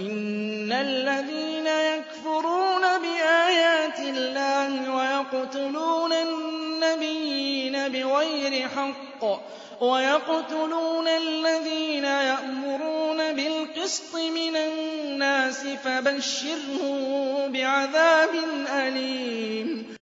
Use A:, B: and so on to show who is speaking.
A: إِنَّ الَّذِينَ يَكْفُرُونَ بِآيَاتِ اللَّهِ وَيَقْتُلُونَ النَّبِيِّينَ بِغَيْرِ حَقٍّ وَيَقْتُلُونَ الَّذِينَ يَأْمُرُونَ بِالْقِسْطِ مِنَ النَّاسِ فَبَشِّرْهُم بِعَذَابٍ أَلِيمٍ